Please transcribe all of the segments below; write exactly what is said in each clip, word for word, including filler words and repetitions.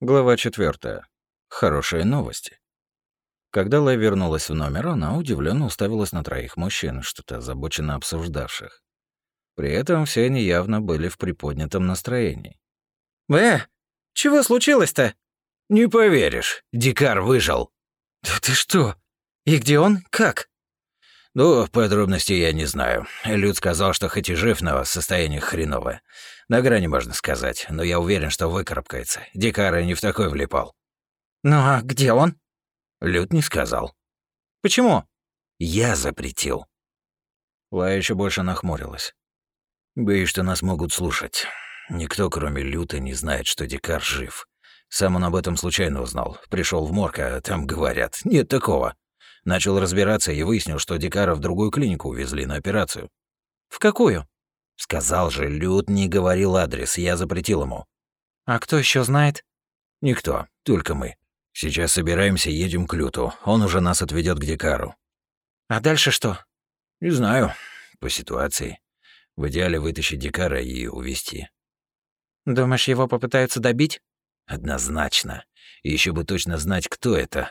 Глава четвертая. Хорошие новости. Когда Лэй вернулась в номер, она удивленно уставилась на троих мужчин, что-то озабоченно обсуждавших. При этом все они явно были в приподнятом настроении. «Э, чего случилось-то?» «Не поверишь, Дикар выжил». «Да ты что? И где он? Как?» «Ну, подробностей я не знаю. Люд сказал, что хоть и жив, но состояние хреновое. На грани, можно сказать, но я уверен, что выкарабкается. Дикар и не в такой влипал». «Ну а где он?» Люд не сказал. «Почему?» «Я запретил». Лэй еще больше нахмурилась. «Боюсь, что нас могут слушать. Никто, кроме Люта, не знает, что Дикар жив. Сам он об этом случайно узнал. Пришел в морг, а там говорят, нет такого. Начал разбираться и выяснил, что Дикара в другую клинику увезли на операцию». «В какую?» «Сказал же, Люд не говорил адрес, я запретил ему». «А кто еще знает?» «Никто, только мы. Сейчас собираемся, едем к Люту. Он уже нас отведет к Дикару». «А дальше что?» «Не знаю. По ситуации. В идеале вытащить Дикара и увезти». «Думаешь, его попытаются добить?» «Однозначно. И еще бы точно знать, кто это».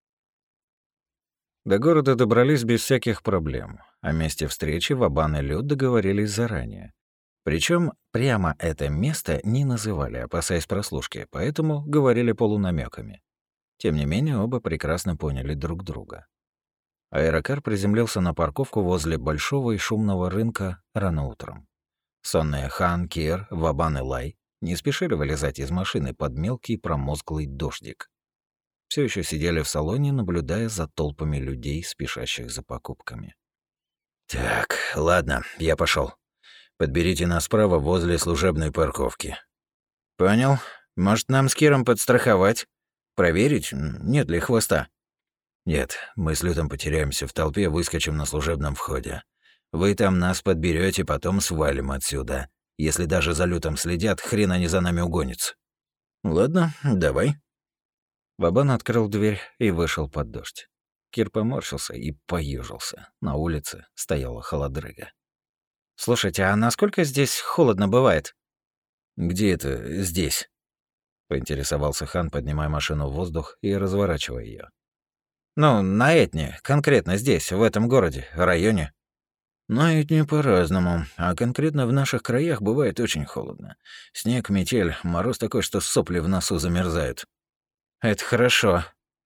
До города добрались без всяких проблем. О месте встречи Вабан и Люд договорились заранее. Причем прямо это место не называли, опасаясь прослушки, поэтому говорили полунамеками. Тем не менее, оба прекрасно поняли друг друга. Аэрокар приземлился на парковку возле большого и шумного рынка рано утром. Сонные Хан, Кир, Вабан и Лай не спешили вылезать из машины под мелкий промозглый дождик. Все еще сидели в салоне, наблюдая за толпами людей, спешащих за покупками. «Так, ладно, я пошел. Подберите нас справа возле служебной парковки». «Понял. Может, нам с Киром подстраховать? Проверить, нет ли хвоста?» «Нет, мы с Лютом потеряемся в толпе, выскочим на служебном входе. Вы там нас подберете, потом свалим отсюда. Если даже за Лютом следят, хрен они за нами угонятся». «Ладно, давай». Вабан открыл дверь и вышел под дождь. Кир поморщился и поежился. На улице стояла холодрыга. «Слушайте, а насколько здесь холодно бывает?» «Где это здесь?» — поинтересовался Хан, поднимая машину в воздух и разворачивая ее. «Ну, на Этне, конкретно здесь, в этом городе, районе». «На Этне по-разному, а конкретно в наших краях бывает очень холодно. Снег, метель, мороз такой, что сопли в носу замерзают». «Это хорошо».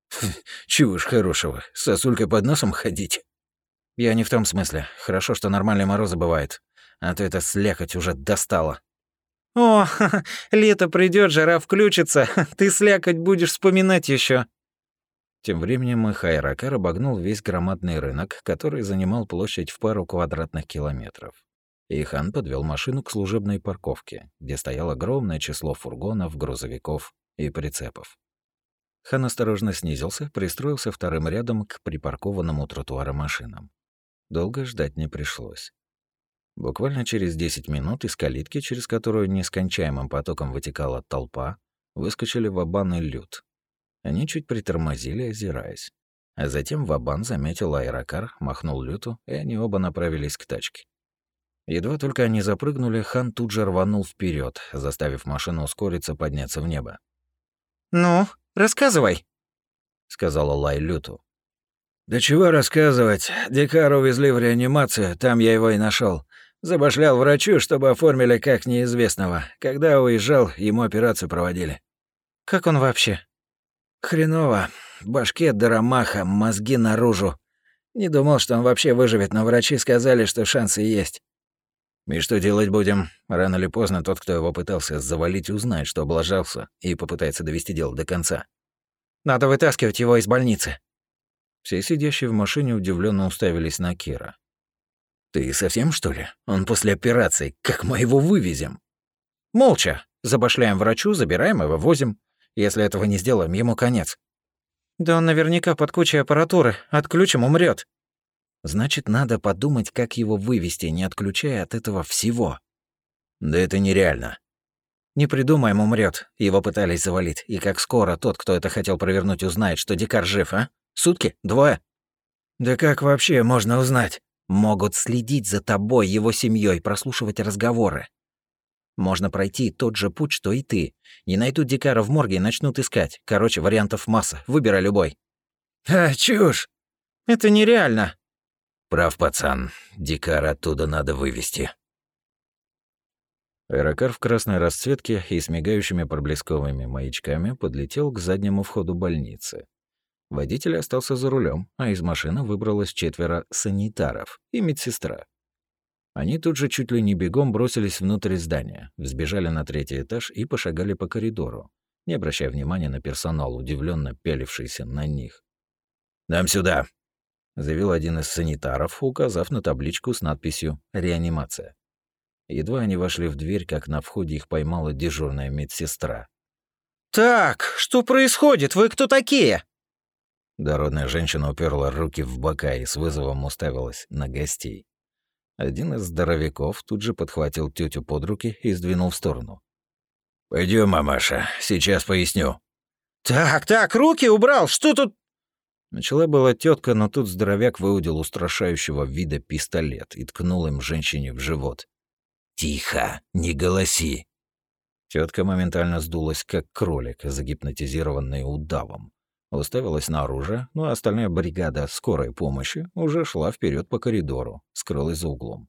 «Чего ж хорошего, с сосулькой под носом ходить?» «Я не в том смысле. Хорошо, что нормальные морозы бывают. А то эта слякоть уже достала». «О, лето придет, жара включится. Ты слякоть будешь вспоминать еще. Тем временем их аэрокар обогнул весь громадный рынок, который занимал площадь в пару квадратных километров. И Хан подвел машину к служебной парковке, где стояло огромное число фургонов, грузовиков и прицепов. Хан осторожно снизился, пристроился вторым рядом к припаркованным у тротуара машинам. Долго ждать не пришлось. Буквально через десять минут из калитки, через которую нескончаемым потоком вытекала толпа, выскочили Вабан и Люд. Они чуть притормозили, озираясь. А затем Вабан заметил аэрокар, махнул Люту, и они оба направились к тачке. Едва только они запрыгнули, Хан тут же рванул вперед, заставив машину ускориться, подняться в небо. «Ну, рассказывай», — сказала Лай Люту. «Да чего рассказывать. Дикара увезли в реанимацию, там я его и нашел. Забашлял врачу, чтобы оформили как неизвестного. Когда уезжал, ему операцию проводили». «Как он вообще?» «Хреново. В башке даромаха, мозги наружу. Не думал, что он вообще выживет, но врачи сказали, что шансы есть». «И что делать будем? Рано или поздно тот, кто его пытался завалить, узнает, что облажался, и попытается довести дело до конца». «Надо вытаскивать его из больницы». Все сидящие в машине удивленно уставились на Кира. «Ты совсем, что ли? Он после операции. Как мы его вывезем?» «Молча. Забашляем врачу, забираем и вывозим. Если этого не сделаем, ему конец». «Да он наверняка под кучей аппаратуры. Отключим, умрет. «Значит, надо подумать, как его вывести, не отключая от этого всего». «Да это нереально». «Не придумаем, умрет. Его пытались завалить. И как скоро тот, кто это хотел провернуть, узнает, что Дикар жив, а? Сутки? Двое?» «Да как вообще можно узнать?» «Могут следить за тобой, его семьей, прослушивать разговоры». Можно пройти тот же путь, что и ты. Не найдут Дикара в морге и начнут искать. Короче, вариантов масса. Выбирай любой». «А, чушь!» «Это нереально». «Прав, пацан. Дикара оттуда надо вывести». Аэрокар в красной расцветке и с мигающими проблесковыми маячками подлетел к заднему входу больницы. Водитель остался за рулем, а из машины выбралось четверо санитаров и медсестра. Они тут же чуть ли не бегом бросились внутрь здания, взбежали на третий этаж и пошагали по коридору, не обращая внимания на персонал, удивленно пялившийся на них. «Нам сюда!» — заявил один из санитаров, указав на табличку с надписью «Реанимация». Едва они вошли в дверь, как на входе их поймала дежурная медсестра. «Так, что происходит? Вы кто такие?» Дородная женщина уперла руки в бока и с вызовом уставилась на гостей. Один из здоровяков тут же подхватил тетю под руки и сдвинул в сторону. Пойдем, мамаша, сейчас поясню». «Так, так, руки убрал, что тут...» Начала была тетка, но тут здоровяк выудил устрашающего вида пистолет и ткнул им женщине в живот. «Тихо, не голоси». Тетка моментально сдулась, как кролик, загипнотизированный удавом. Уставилась на оружие, но остальная бригада скорой помощи уже шла вперед по коридору, скрылась за углом.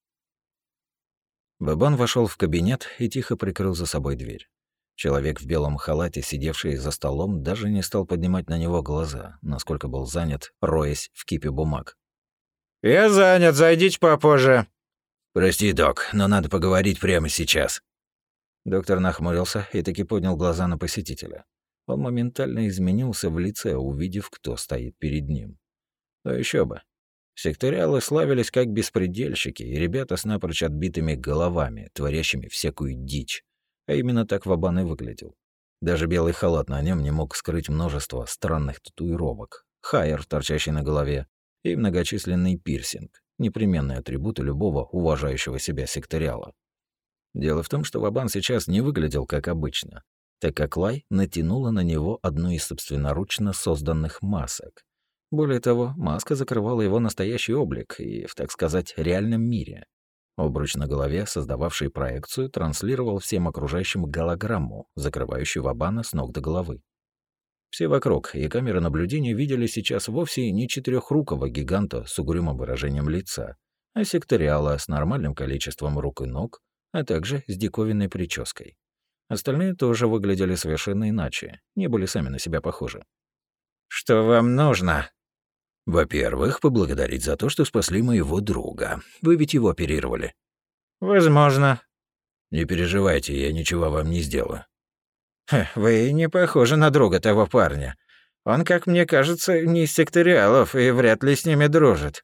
Бабан вошел в кабинет и тихо прикрыл за собой дверь. Человек в белом халате, сидевший за столом, даже не стал поднимать на него глаза, насколько был занят, роясь в кипе бумаг. «Я занят, зайдите попозже». «Прости, док, но надо поговорить прямо сейчас». Доктор нахмурился и таки поднял глаза на посетителя. Он моментально изменился в лице, увидев, кто стоит перед ним. Но еще бы. Секториалы славились как беспредельщики, и ребята с напрочь отбитыми головами, творящими всякую дичь. А именно так Вабан и выглядел. Даже белый халат на нем не мог скрыть множество странных татуировок, хайер, торчащий на голове, и многочисленный пирсинг, непременные атрибуты любого уважающего себя секториала. Дело в том, что Вабан сейчас не выглядел как обычно, так как Лай натянула на него одну из собственноручно созданных масок. Более того, маска закрывала его настоящий облик и, в, так сказать, реальном мире. Обруч на голове, создававший проекцию, транслировал всем окружающим голограмму, закрывающую Вабана с ног до головы. Все вокруг и камеры наблюдения видели сейчас вовсе не четырехрукого гиганта с угрюмым выражением лица, а секториала с нормальным количеством рук и ног, а также с диковинной прической. Остальные тоже выглядели совершенно иначе, не были сами на себя похожи. «Что вам нужно?» «Во-первых, поблагодарить за то, что спасли моего друга. Вы ведь его оперировали». «Возможно». «Не переживайте, я ничего вам не сделаю». «Вы не похожи на друга того парня. Он, как мне кажется, не из секториалов и вряд ли с ними дружит».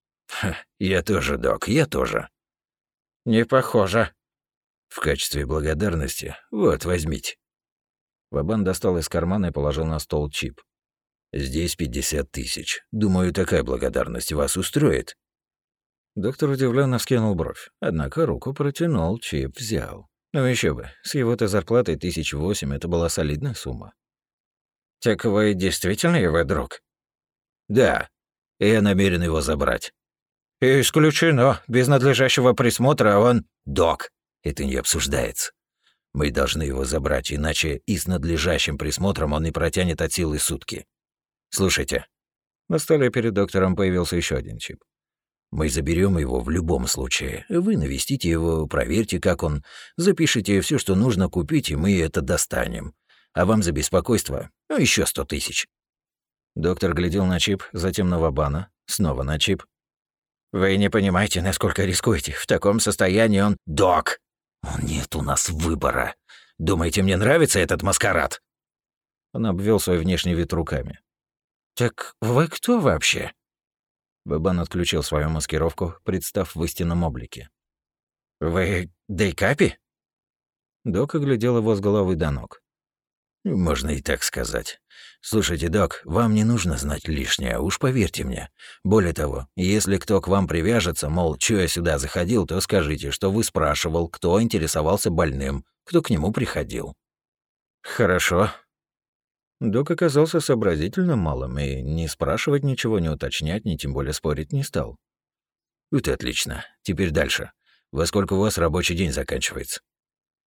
«Я тоже, док, я тоже». «Не похоже». «В качестве благодарности, вот, возьмите». Вабан достал из кармана и положил на стол чип. «Здесь пятьдесят тысяч. Думаю, такая благодарность вас устроит». Доктор удивленно вскинул бровь, однако руку протянул, чип взял. Ну еще бы, с его-то зарплатой тысяч восемь это была солидная сумма. «Так вы действительно его друг?» «Да, и я намерен его забрать». «Исключено. Без надлежащего присмотра он...» «Док, это не обсуждается. Мы должны его забрать, иначе и с надлежащим присмотром он не протянет от силы сутки. Слушайте». На столе перед доктором появился еще один чип. «Мы заберем его в любом случае. Вы навестите его, проверьте, как он, запишите все, что нужно купить, и мы это достанем. А вам за беспокойство ну, еще сто тысяч». Доктор глядел на чип, затем на Вабана, снова на чип. «Вы не понимаете, насколько рискуете. В таком состоянии он...» «Док, нет у нас выбора. Думаете, мне нравится этот маскарад?» Он обвел свой внешний вид руками. «Так вы кто вообще?» Вабан отключил свою маскировку, представ в истинном облике. «Вы Дейкапи?» Док оглядел его с головы до ног. «Можно и так сказать. Слушайте, док, вам не нужно знать лишнее, уж поверьте мне. Более того, если кто к вам привяжется, мол, чё я сюда заходил, то скажите, что вы спрашивал, кто интересовался больным, кто к нему приходил». «Хорошо». Док оказался сообразительным малым и не спрашивать ничего, не уточнять, ни тем более спорить не стал. «Это отлично. Теперь дальше. Во сколько у вас рабочий день заканчивается?»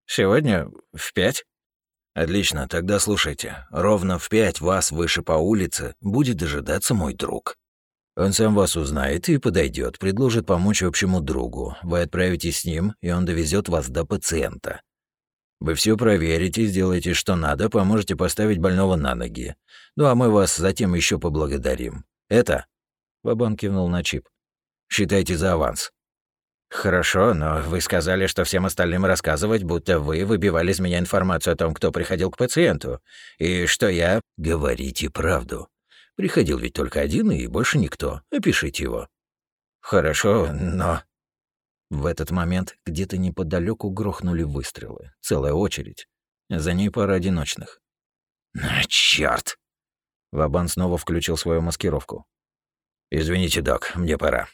Сегодня в пять? Отлично, тогда слушайте. Ровно в пять вас выше по улице будет дожидаться мой друг. Он сам вас узнает и подойдет, предложит помочь общему другу. Вы отправитесь с ним, и он довезет вас до пациента. Вы все проверите, сделаете, что надо, поможете поставить больного на ноги. Ну а мы вас затем еще поблагодарим. Это...» Вабан кивнул на чип. «Считайте за аванс». «Хорошо, но вы сказали, что всем остальным рассказывать, будто вы выбивали из меня информацию о том, кто приходил к пациенту, и что я...» «Говорите правду. Приходил ведь только один и больше никто. Опишите его». «Хорошо, но...» В этот момент где-то неподалеку грохнули выстрелы. Целая очередь. За ней пара одиночных. «А, чёрт!» Вабан снова включил свою маскировку. «Извините, док, мне пора».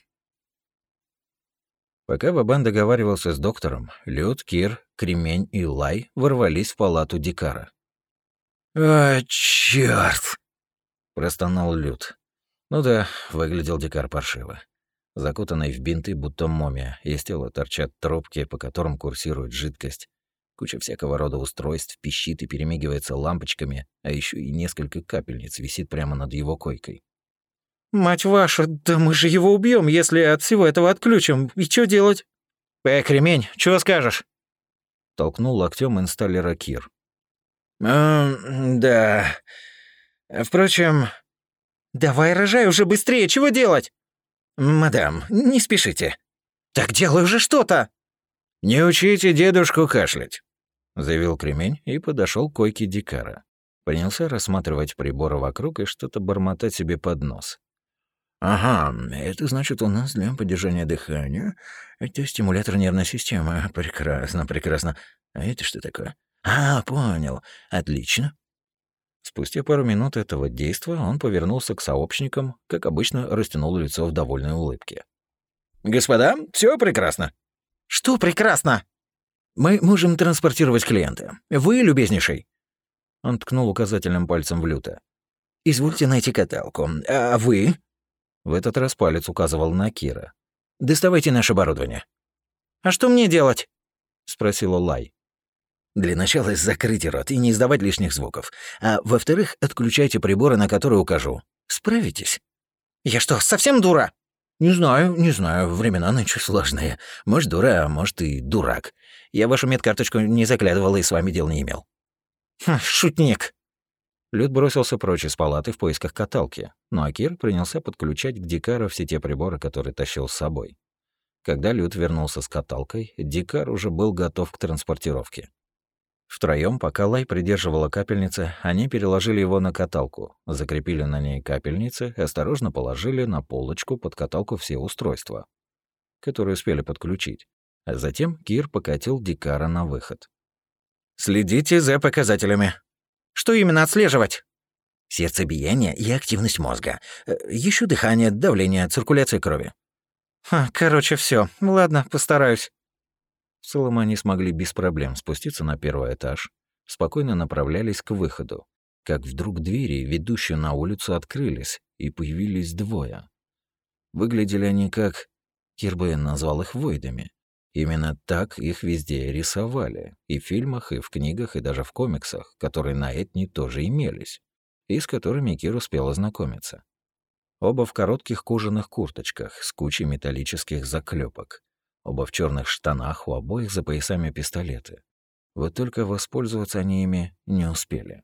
Пока Вабан договаривался с доктором, Люд, Кир, Кремень и Лай ворвались в палату Дикара. «А, чёрт!» — простонал Люд. Ну да, выглядел Дикар паршиво. Закутанный в бинты, будто момия, из тела торчат трубки, по которым курсирует жидкость. Куча всякого рода устройств пищит и перемигивается лампочками, а еще и несколько капельниц висит прямо над его койкой. «Мать ваша, да мы же его убьем, если от всего этого отключим. И что делать?» «Эй, Кремень, чего скажешь?» Толкнул локтем инсталлера Кир. «Эм, да... Впрочем...» «Давай, рожай уже быстрее, чего делать?» «Мадам, не спешите». «Так делай уже что-то!» «Не учите дедушку кашлять», — заявил Кремень и подошел к койке Дикара. Принялся рассматривать приборы вокруг и что-то бормотать себе под нос. «Ага, это значит, у нас для поддержания дыхания. Это стимулятор нервной системы. Прекрасно, прекрасно. А это что такое? А, понял. Отлично». Спустя пару минут этого действа он повернулся к сообщникам, как обычно растянул лицо в довольной улыбке. «Господа, все прекрасно». «Что прекрасно?» «Мы можем транспортировать клиента. Вы, любезнейший». Он ткнул указательным пальцем в Люта. «Извольте найти каталку. А вы?» В этот раз палец указывал на Кира. «Доставайте наше оборудование». «А что мне делать?» — спросила Лай. «Для начала закройте рот и не издавать лишних звуков. А во-вторых, отключайте приборы, на которые укажу. Справитесь?» «Я что, совсем дура?» «Не знаю, не знаю. Времена нынче сложные. Может, дура, а может и дурак. Я вашу медкарточку не заглядывал и с вами дел не имел». Хм, «Шутник». Люд бросился прочь из палаты в поисках каталки, ну а Кир принялся подключать к Дикару все те приборы, которые тащил с собой. Когда Люд вернулся с каталкой, Дикар уже был готов к транспортировке. Втроём, пока Лай придерживала капельницы, они переложили его на каталку, закрепили на ней капельницы и осторожно положили на полочку под каталку все устройства, которые успели подключить. А затем Кир покатил Дикара на выход. «Следите за показателями». «Что именно отслеживать?» «Сердцебиение и активность мозга. Еще дыхание, давление, циркуляция крови». Ха, «Короче, все. Ладно, постараюсь». В целом они смогли без проблем спуститься на первый этаж, спокойно направлялись к выходу, как вдруг двери, ведущие на улицу, открылись, и появились двое. Выглядели они как... Кир бы назвал их войдами. Именно так их везде рисовали, и в фильмах, и в книгах, и даже в комиксах, которые на Этни тоже имелись, и с которыми Кир успел ознакомиться. Оба в коротких кожаных курточках с кучей металлических заклепок. Оба в черных штанах, у обоих за поясами пистолеты. Вот только воспользоваться они ими не успели.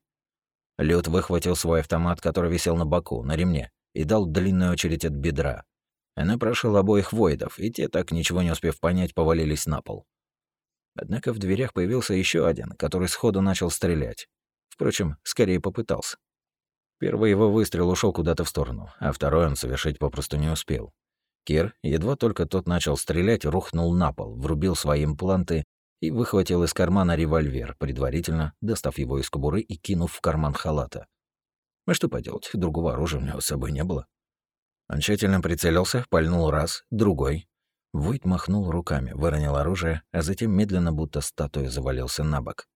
Люд выхватил свой автомат, который висел на боку, на ремне, и дал длинную очередь от бедра. Она прошила обоих войдов, и те, так ничего не успев понять, повалились на пол. Однако в дверях появился еще один, который сходу начал стрелять. Впрочем, скорее попытался. Первый его выстрел ушел куда-то в сторону, а второй он совершить попросту не успел. Кир, едва только тот начал стрелять, рухнул на пол, врубил свои импланты и выхватил из кармана револьвер, предварительно достав его из кобуры и кинув в карман халата. А что поделать, другого оружия у него с собой не было. Он тщательно прицелился, пальнул раз, другой. Войд махнул руками, выронил оружие, а затем медленно, будто статуя, завалился на бок.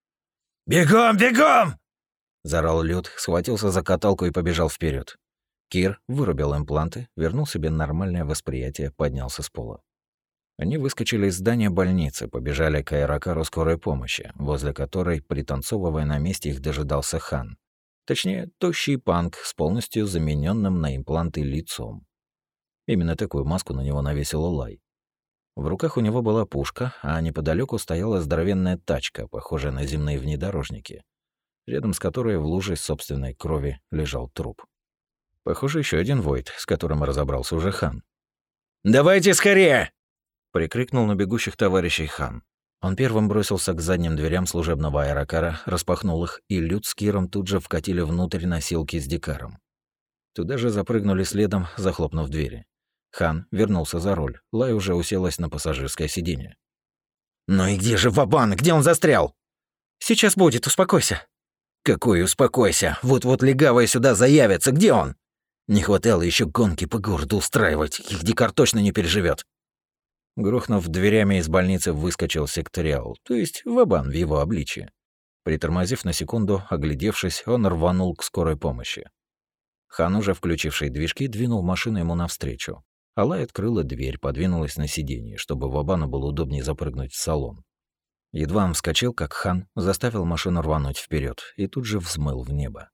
«Бегом, бегом!» — заорал Люд, схватился за каталку и побежал вперед. Кир вырубил импланты, вернул себе нормальное восприятие, поднялся с пола. Они выскочили из здания больницы, побежали к аэрокару скорой помощи, возле которой, пританцовывая на месте, их дожидался Хан. Точнее, тощий панк с полностью замененным на импланты лицом. Именно такую маску на него навесил Лай. В руках у него была пушка, а неподалеку стояла здоровенная тачка, похожая на земные внедорожники, рядом с которой в луже собственной крови лежал труп. Похоже, еще один Войд, с которым разобрался уже Хан. «Давайте скорее!» — прикрикнул на бегущих товарищей Хан. Он первым бросился к задним дверям служебного аэрокара, распахнул их, и Лют с Киром тут же вкатили внутрь носилки с Дикаром. Туда же запрыгнули следом, захлопнув двери. Хан вернулся за руль, Лай уже уселась на пассажирское сиденье. «Ну и где же Вабан? Где он застрял?» «Сейчас будет, успокойся». «Какой успокойся? Вот-вот легавые сюда заявятся. Где он?» «Не хватало еще гонки по городу устраивать. Их Дикар точно не переживет. Грохнув дверями, из больницы выскочил секториал, то есть Вабан в его обличье. Притормозив на секунду, оглядевшись, он рванул к скорой помощи. Хан, уже включивший движки, двинул машину ему навстречу. Алай открыла дверь, подвинулась на сиденье, чтобы Вабану было удобнее запрыгнуть в салон. Едва он вскочил, как Хан заставил машину рвануть вперед и тут же взмыл в небо.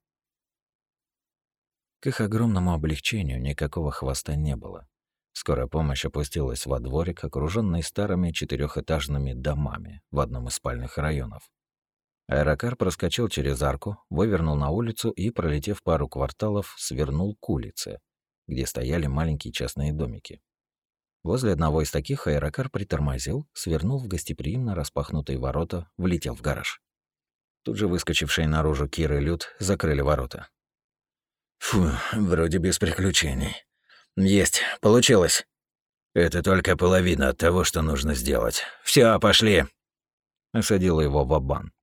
К их огромному облегчению никакого хвоста не было. Скорая помощь опустилась во дворик, окруженный старыми четырехэтажными домами в одном из спальных районов. Аэрокар проскочил через арку, вывернул на улицу и, пролетев пару кварталов, свернул к улице, где стояли маленькие частные домики. Возле одного из таких аэрокар притормозил, свернул в гостеприимно распахнутые ворота, влетел в гараж. Тут же выскочившие наружу Кир и Лют закрыли ворота. «Фу, вроде без приключений. Есть, получилось. Это только половина от того, что нужно сделать. Все, пошли!» Осадил его Вабан.